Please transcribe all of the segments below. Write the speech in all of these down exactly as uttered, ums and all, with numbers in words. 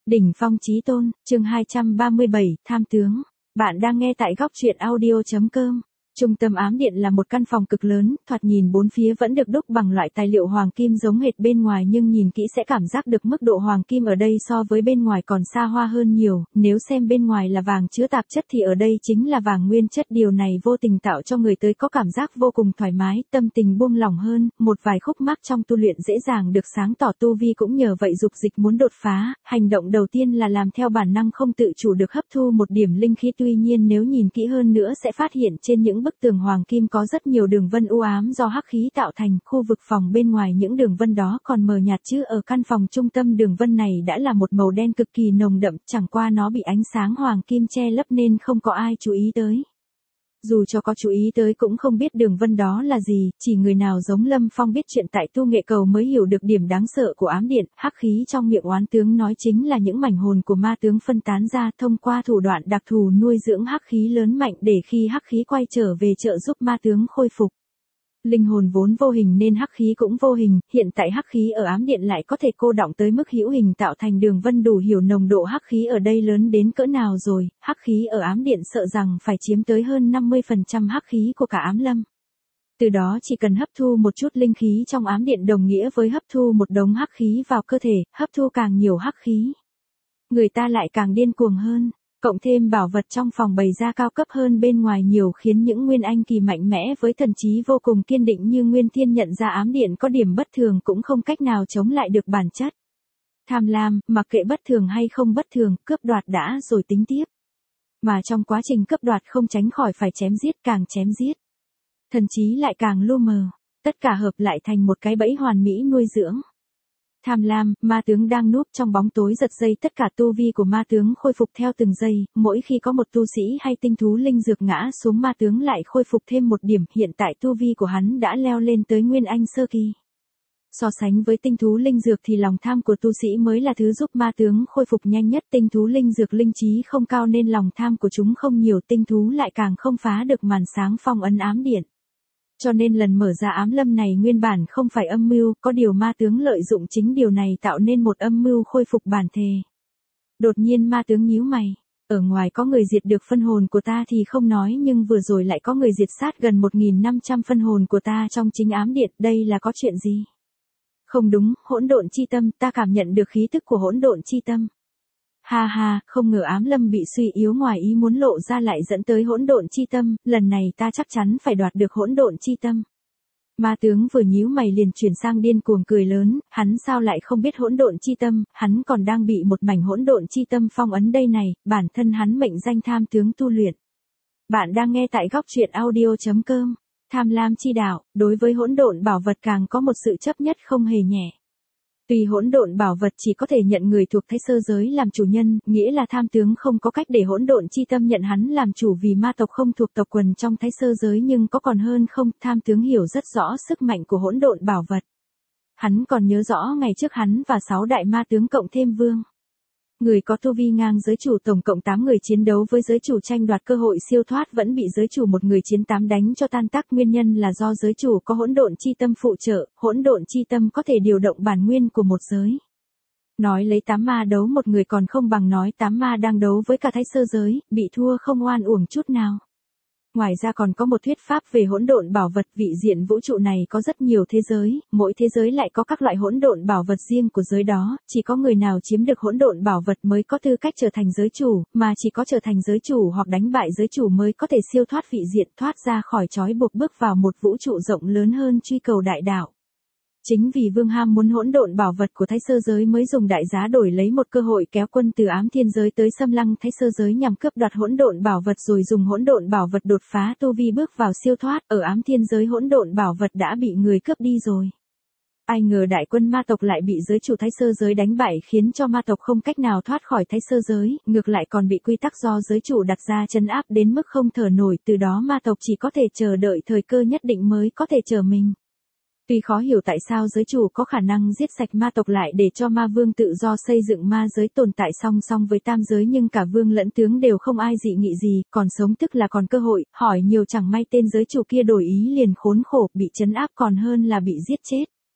Đỉnh phong chí tôn, chương hai trăm ba mươi bảy, tham tướng. Bạn đang nghe tại góc truyện audio chấm com. Trung tâm ám điện là một căn phòng cực lớn, thoạt nhìn bốn phía vẫn được đúc bằng loại tài liệu hoàng kim giống hệt bên ngoài, nhưng nhìn kỹ sẽ cảm giác được mức độ hoàng kim ở đây so với bên ngoài còn xa hoa hơn nhiều. Nếu xem bên ngoài là vàng chứa tạp chất thì ở đây chính là vàng nguyên chất, điều này vô tình tạo cho người tới có cảm giác vô cùng thoải mái, tâm tình buông lỏng hơn, một vài khúc mắc trong tu luyện dễ dàng được sáng tỏ, tu vi cũng nhờ vậy dục dịch muốn đột phá. Hành động đầu tiên là làm theo bản năng không tự chủ được hấp thu một điểm linh khí, tuy nhiên nếu nhìn kỹ hơn nữa sẽ phát hiện trên những bức tường hoàng kim có rất nhiều đường vân u ám do hắc khí tạo thành. Khu vực phòng bên ngoài những đường vân đó còn mờ nhạt, chứ ở căn phòng trung tâm đường vân này đã là một màu đen cực kỳ nồng đậm, chẳng qua nó bị ánh sáng hoàng kim che lấp nên không có ai chú ý tới. Dù cho có chú ý tới cũng không biết đường vân đó là gì, chỉ người nào giống Lâm Phong biết chuyện tại tu nghệ cầu mới hiểu được điểm đáng sợ của ám điện. Hắc khí trong miệng oán tướng nói chính là những mảnh hồn của ma tướng phân tán ra, thông qua thủ đoạn đặc thù nuôi dưỡng hắc khí lớn mạnh để khi hắc khí quay trở về trợ giúp ma tướng khôi phục. Linh hồn vốn vô hình nên hắc khí cũng vô hình, hiện tại hắc khí ở ám điện lại có thể cô đọng tới mức hữu hình tạo thành đường vân, đủ hiểu nồng độ hắc khí ở đây lớn đến cỡ nào rồi. Hắc khí ở ám điện sợ rằng phải chiếm tới hơn năm mươi phần trăm hắc khí của cả ám lâm. Từ đó chỉ cần hấp thu một chút linh khí trong ám điện đồng nghĩa với hấp thu một đống hắc khí vào cơ thể, hấp thu càng nhiều hắc khí, người ta lại càng điên cuồng hơn. Cộng thêm bảo vật trong phòng bày ra cao cấp hơn bên ngoài nhiều, khiến những nguyên anh kỳ mạnh mẽ với thần trí vô cùng kiên định như Nguyên Thiên nhận ra ám điện có điểm bất thường cũng không cách nào chống lại được bản chất. Tham lam, mặc kệ bất thường hay không bất thường, cướp đoạt đã rồi tính tiếp. Mà trong quá trình cướp đoạt không tránh khỏi phải chém giết, càng chém giết, thần trí lại càng lu mờ, tất cả hợp lại thành một cái bẫy hoàn mỹ nuôi dưỡng. Tham lam, ma tướng đang núp trong bóng tối giật dây, tất cả tu vi của ma tướng khôi phục theo từng giây, mỗi khi có một tu sĩ hay tinh thú linh dược ngã xuống ma tướng lại khôi phục thêm một điểm, hiện tại tu vi của hắn đã leo lên tới Nguyên Anh sơ kỳ. So sánh với tinh thú linh dược thì lòng tham của tu sĩ mới là thứ giúp ma tướng khôi phục nhanh nhất, tinh thú linh dược linh trí không cao nên lòng tham của chúng không nhiều, tinh thú lại càng không phá được màn sáng phong ấn ám điện. Cho nên lần mở ra ám lâm này nguyên bản không phải âm mưu, có điều ma tướng lợi dụng chính điều này tạo nên một âm mưu khôi phục bản thể. Đột nhiên ma tướng nhíu mày, ở ngoài có người diệt được phân hồn của ta thì không nói, nhưng vừa rồi lại có người diệt sát gần một nghìn năm trăm phân hồn của ta trong chính ám điện, đây là có chuyện gì? Không đúng, hỗn độn chi tâm, ta cảm nhận được khí tức của hỗn độn chi tâm. Ha ha, không ngờ ám lâm bị suy yếu ngoài ý muốn lộ ra lại dẫn tới hỗn độn chi tâm, lần này ta chắc chắn phải đoạt được hỗn độn chi tâm. Ma tướng vừa nhíu mày liền chuyển sang điên cuồng cười lớn, hắn sao lại không biết hỗn độn chi tâm, hắn còn đang bị một mảnh hỗn độn chi tâm phong ấn đây này, bản thân hắn mệnh danh tham tướng tu luyện. Bạn đang nghe tại góc truyện audio chấm com. Tham lam chi đạo, đối với hỗn độn bảo vật càng có một sự chấp nhất không hề nhẹ. Tuy hỗn độn bảo vật chỉ có thể nhận người thuộc Thái Sơ giới làm chủ nhân, nghĩa là tham tướng không có cách để hỗn độn chi tâm nhận hắn làm chủ vì ma tộc không thuộc tộc quần trong Thái Sơ giới, nhưng có còn hơn không, tham tướng hiểu rất rõ sức mạnh của hỗn độn bảo vật. Hắn còn nhớ rõ ngày trước hắn và sáu đại ma tướng cộng thêm vương người có tu vi ngang giới chủ tổng cộng tám người chiến đấu với giới chủ tranh đoạt cơ hội siêu thoát, vẫn bị giới chủ một người chiến tám đánh cho tan tác, nguyên nhân là do giới chủ có hỗn độn chi tâm phụ trợ, hỗn độn chi tâm có thể điều động bản nguyên của một giới. Nói lấy tám ma đấu một người còn không bằng nói tám ma đang đấu với cả Thái Sơ giới, bị thua không oan uổng chút nào. Ngoài ra còn có một thuyết pháp về hỗn độn bảo vật, vị diện vũ trụ này có rất nhiều thế giới, mỗi thế giới lại có các loại hỗn độn bảo vật riêng của giới đó, chỉ có người nào chiếm được hỗn độn bảo vật mới có tư cách trở thành giới chủ, mà chỉ có trở thành giới chủ hoặc đánh bại giới chủ mới có thể siêu thoát vị diện, thoát ra khỏi trói buộc, bước vào một vũ trụ rộng lớn hơn, truy cầu đại đạo. Chính vì Vương ham muốn hỗn độn bảo vật của Thái Sơ giới mới dùng đại giá đổi lấy một cơ hội kéo quân từ ám thiên giới tới xâm lăng Thái Sơ giới nhằm cướp đoạt hỗn độn bảo vật, rồi dùng hỗn độn bảo vật đột phá tu vi bước vào siêu thoát. Ở ám thiên giới hỗn độn bảo vật đã bị người cướp đi rồi. Ai ngờ đại quân ma tộc lại bị giới chủ Thái Sơ giới đánh bại, khiến cho ma tộc không cách nào thoát khỏi Thái Sơ giới, ngược lại còn bị quy tắc do giới chủ đặt ra trấn áp đến mức không thở nổi, từ đó ma tộc chỉ có thể chờ đợi thời cơ nhất định mới có thể trở mình. Tuy khó hiểu tại sao giới chủ có khả năng giết sạch ma tộc lại để cho ma vương tự do xây dựng ma giới tồn tại song song với tam giới, nhưng cả vương lẫn tướng đều không ai dị nghị gì, còn sống tức là còn cơ hội, hỏi nhiều chẳng may tên giới chủ kia đổi ý liền khốn khổ, bị trấn áp còn hơn là bị giết chết.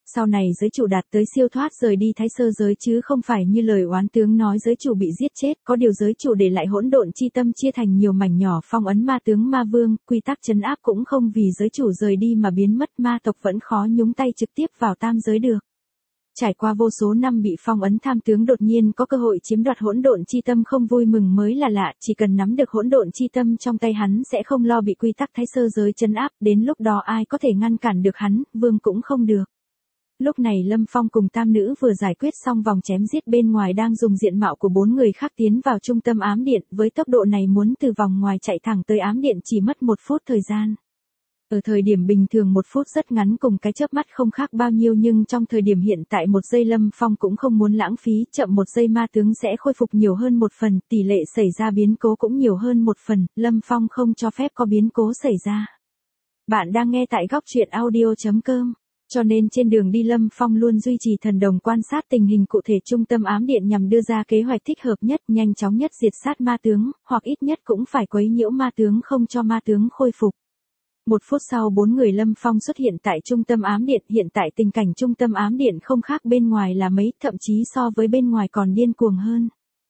Sau này giới chủ đạt tới siêu thoát rời đi thái sơ giới chứ không phải như lời oán tướng nói giới chủ bị giết chết, có điều giới chủ để lại hỗn độn chi tâm chia thành nhiều mảnh nhỏ phong ấn ma tướng ma vương, quy tắc trấn áp cũng không vì giới chủ rời đi mà biến mất, ma tộc vẫn khó nhúng tay trực tiếp vào tam giới được. Trải qua vô số năm bị phong ấn, tham tướng đột nhiên có cơ hội chiếm đoạt hỗn độn chi tâm không vui mừng mới là lạ, chỉ cần nắm được hỗn độn chi tâm trong tay hắn sẽ không lo bị quy tắc thái sơ giới trấn áp, đến lúc đó ai có thể ngăn cản được hắn, vương cũng không được. Lúc này Lâm Phong cùng tam nữ vừa giải quyết xong vòng chém giết bên ngoài đang dùng diện mạo của bốn người khác tiến vào trung tâm ám điện, với tốc độ này muốn từ vòng ngoài chạy thẳng tới ám điện chỉ mất một phút thời gian. Ở thời điểm bình thường một phút rất ngắn cùng cái chớp mắt không khác bao nhiêu, nhưng trong thời điểm hiện tại một giây Lâm Phong cũng không muốn lãng phí, chậm một giây ma tướng sẽ khôi phục nhiều hơn một phần, tỷ lệ xảy ra biến cố cũng nhiều hơn một phần, Lâm Phong không cho phép có biến cố xảy ra. Bạn đang nghe tại góc truyện audio chấm com. Cho nên trên đường đi Lâm Phong luôn duy trì thần đồng quan sát tình hình cụ thể trung tâm ám điện nhằm đưa ra kế hoạch thích hợp nhất, nhanh chóng nhất diệt sát ma tướng, hoặc ít nhất cũng phải quấy nhiễu ma tướng không cho ma tướng khôi phục. Một phút sau bốn người Lâm Phong xuất hiện tại trung tâm ám điện, hiện tại tình cảnh trung tâm ám điện không khác bên ngoài là mấy, thậm chí so với bên ngoài còn điên cuồng hơn.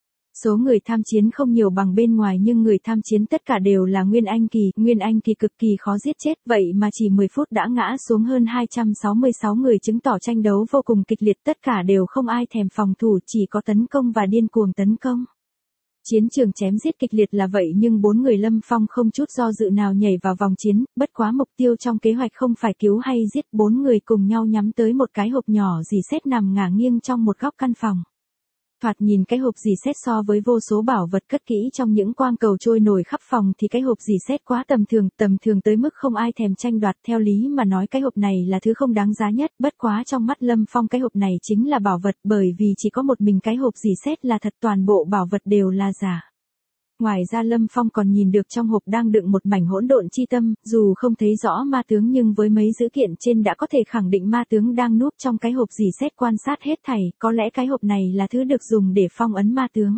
Số người tham chiến không nhiều bằng bên ngoài nhưng người tham chiến tất cả đều là Nguyên Anh kỳ, Nguyên Anh kỳ cực kỳ khó giết chết, vậy mà chỉ mười phút đã ngã xuống hơn hai trăm sáu mươi sáu người, chứng tỏ tranh đấu vô cùng kịch liệt, tất cả đều không ai thèm phòng thủ, chỉ có tấn công và điên cuồng tấn công. Chiến trường chém giết kịch liệt là vậy nhưng bốn người Lâm Phong không chút do dự nào nhảy vào vòng chiến, bất quá mục tiêu trong kế hoạch không phải cứu hay giết, bốn người cùng nhau nhắm tới một cái hộp nhỏ dì xét nằm ngả nghiêng trong một góc căn phòng. Thoạt nhìn cái hộp dì xét so với vô số bảo vật cất kỹ trong những quang cầu trôi nổi khắp phòng thì cái hộp dì xét quá tầm thường, tầm thường tới mức không ai thèm tranh đoạt, theo lý mà nói cái hộp này là thứ không đáng giá nhất, bất quá trong mắt Lâm Phong cái hộp này chính là bảo vật, bởi vì chỉ có một mình cái hộp dì xét là thật, toàn bộ bảo vật đều là giả. Ngoài ra Lâm Phong còn nhìn được trong hộp đang đựng một mảnh hỗn độn chi tâm, dù không thấy rõ ma tướng nhưng với mấy dữ kiện trên đã có thể khẳng định ma tướng đang núp trong cái hộp dì xét quan sát hết thảy, có lẽ cái hộp này là thứ được dùng để phong ấn ma tướng.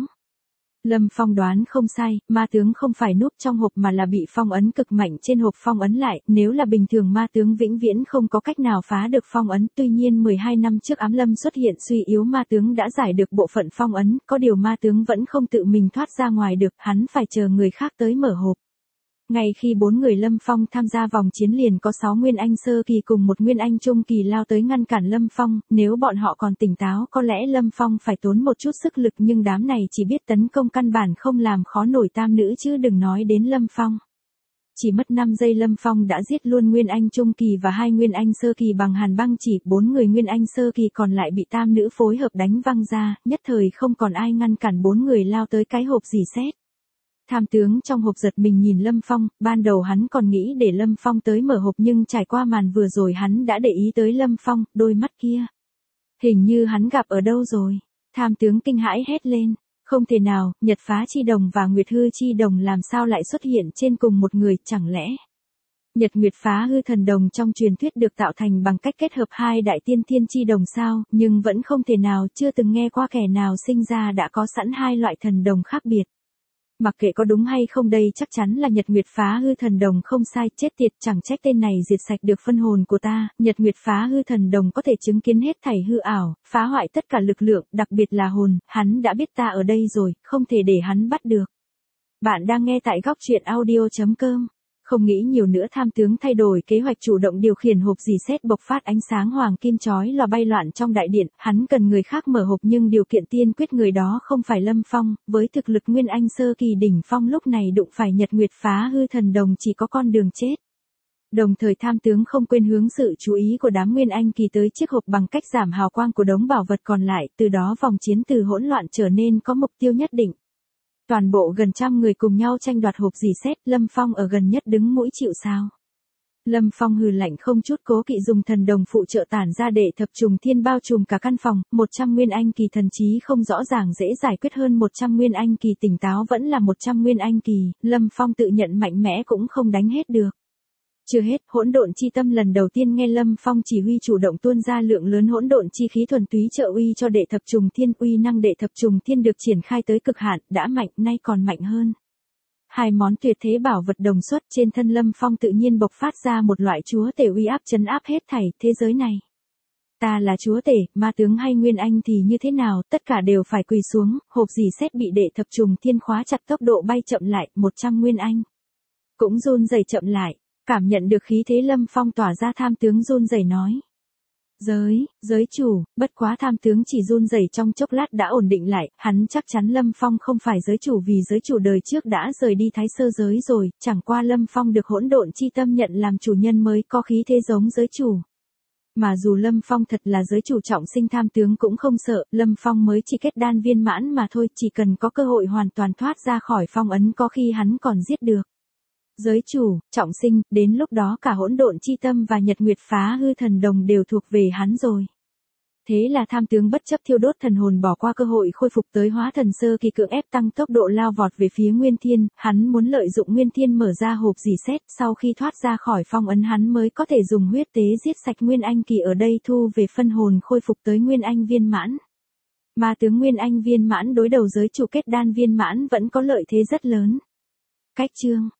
Lâm Phong đoán không sai, ma tướng không phải núp trong hộp mà là bị phong ấn cực mạnh trên hộp phong ấn lại, nếu là bình thường ma tướng vĩnh viễn không có cách nào phá được phong ấn, tuy nhiên mười hai năm trước ám lâm xuất hiện suy yếu ma tướng đã giải được bộ phận phong ấn, có điều ma tướng vẫn không tự mình thoát ra ngoài được, hắn phải chờ người khác tới mở hộp. Ngay khi bốn người Lâm Phong tham gia vòng chiến liền có sáu Nguyên Anh sơ kỳ cùng một Nguyên Anh trung kỳ lao tới ngăn cản Lâm Phong, nếu bọn họ còn tỉnh táo có lẽ Lâm Phong phải tốn một chút sức lực nhưng đám này chỉ biết tấn công căn bản không làm khó nổi tam nữ chứ đừng nói đến Lâm Phong. Chỉ mất năm giây Lâm Phong đã giết luôn Nguyên Anh trung kỳ và hai Nguyên Anh sơ kỳ bằng hàn băng chỉ, bốn người Nguyên Anh sơ kỳ còn lại bị tam nữ phối hợp đánh văng ra, nhất thời không còn ai ngăn cản bốn người lao tới cái hộp dì xét. Tham tướng trong hộp giật mình nhìn Lâm Phong, ban đầu hắn còn nghĩ để Lâm Phong tới mở hộp nhưng trải qua màn vừa rồi hắn đã để ý tới Lâm Phong, đôi mắt kia. Hình như hắn gặp ở đâu rồi. Tham tướng kinh hãi hét lên, không thể nào, Nhật Phá Chi Đồng và Nguyệt Hư Chi Đồng làm sao lại xuất hiện trên cùng một người, chẳng lẽ Nhật Nguyệt Phá Hư Thần Đồng trong truyền thuyết được tạo thành bằng cách kết hợp hai đại tiên thiên chi đồng sao, nhưng vẫn không thể nào, chưa từng nghe qua kẻ nào sinh ra đã có sẵn hai loại thần đồng khác biệt. Mặc kệ có đúng hay không đây chắc chắn là Nhật Nguyệt Phá Hư Thần Đồng không sai, chết tiệt, chẳng trách tên này diệt sạch được phân hồn của ta, Nhật Nguyệt Phá Hư Thần Đồng có thể chứng kiến hết thảy hư ảo, phá hoại tất cả lực lượng, đặc biệt là hồn, hắn đã biết ta ở đây rồi, không thể để hắn bắt được. Bạn đang nghe tại góc truyện audio chấm com. Không nghĩ nhiều nữa tham tướng thay đổi kế hoạch chủ động điều khiển hộp dì xét bộc phát ánh sáng hoàng kim chói lòa bay loạn trong đại điện, hắn cần người khác mở hộp nhưng điều kiện tiên quyết người đó không phải Lâm Phong, với thực lực Nguyên Anh sơ kỳ đỉnh phong lúc này đụng phải Nhật Nguyệt Phá Hư Thần Đồng chỉ có con đường chết. Đồng thời tham tướng không quên hướng sự chú ý của đám Nguyên Anh kỳ tới chiếc hộp bằng cách giảm hào quang của đống bảo vật còn lại, từ đó vòng chiến từ hỗn loạn trở nên có mục tiêu nhất định. Toàn bộ gần trăm người cùng nhau tranh đoạt hộp dì xét, Lâm Phong ở gần nhất đứng mũi chịu sào. Lâm Phong hừ lạnh không chút cố kỵ dùng thần đồng phụ trợ tản ra để thập trùng thiên bao trùm cả căn phòng, một trăm Nguyên Anh kỳ thần trí không rõ ràng dễ giải quyết hơn một trăm Nguyên Anh kỳ tỉnh táo vẫn là một trăm Nguyên Anh kỳ, Lâm Phong tự nhận mạnh mẽ cũng không đánh hết được. Chưa hết, hỗn độn chi tâm lần đầu tiên nghe Lâm Phong chỉ huy chủ động tuôn ra lượng lớn hỗn độn chi khí thuần túy trợ uy cho đệ thập trùng thiên, uy năng đệ thập trùng thiên được triển khai tới cực hạn, đã mạnh, nay còn mạnh hơn. Hai món tuyệt thế bảo vật đồng xuất trên thân Lâm Phong tự nhiên bộc phát ra một loại chúa tể uy áp trấn áp hết thảy thế giới này. Ta là chúa tể, ma tướng hay nguyên anh thì như thế nào, tất cả đều phải quỳ xuống, hộp dì xét bị đệ thập trùng thiên khóa chặt, tốc độ bay chậm lại, một trăm nguyên anh. Cũng run rẩy chậm lại, cảm nhận được khí thế Lâm Phong tỏa ra, tham tướng run rẩy nói. Giới, giới chủ, bất quá tham tướng chỉ run rẩy trong chốc lát đã ổn định lại, hắn chắc chắn Lâm Phong không phải giới chủ vì giới chủ đời trước đã rời đi thái sơ giới rồi, chẳng qua Lâm Phong được hỗn độn chi tâm nhận làm chủ nhân mới có khí thế giống giới chủ. Mà dù Lâm Phong thật là giới chủ trọng sinh, tham tướng cũng không sợ, Lâm Phong mới chỉ kết đan viên mãn mà thôi, chỉ cần có cơ hội hoàn toàn thoát ra khỏi phong ấn có khi hắn còn giết được. Giới chủ, trọng sinh, đến lúc đó cả hỗn độn chi tâm và nhật nguyệt phá hư thần đồng đều thuộc về hắn rồi. Thế là tham tướng bất chấp thiêu đốt thần hồn bỏ qua cơ hội khôi phục tới hóa thần sơ kỳ, cưỡng ép tăng tốc độ lao vọt về phía Nguyên Thiên, hắn muốn lợi dụng Nguyên Thiên mở ra hộp dì xét, sau khi thoát ra khỏi phong ấn hắn mới có thể dùng huyết tế giết sạch Nguyên Anh kỳ ở đây, thu về phân hồn khôi phục tới Nguyên Anh viên mãn. Ma tướng Nguyên Anh viên mãn đối đầu giới chủ kết đan viên mãn vẫn có lợi thế rất lớn. Cách chương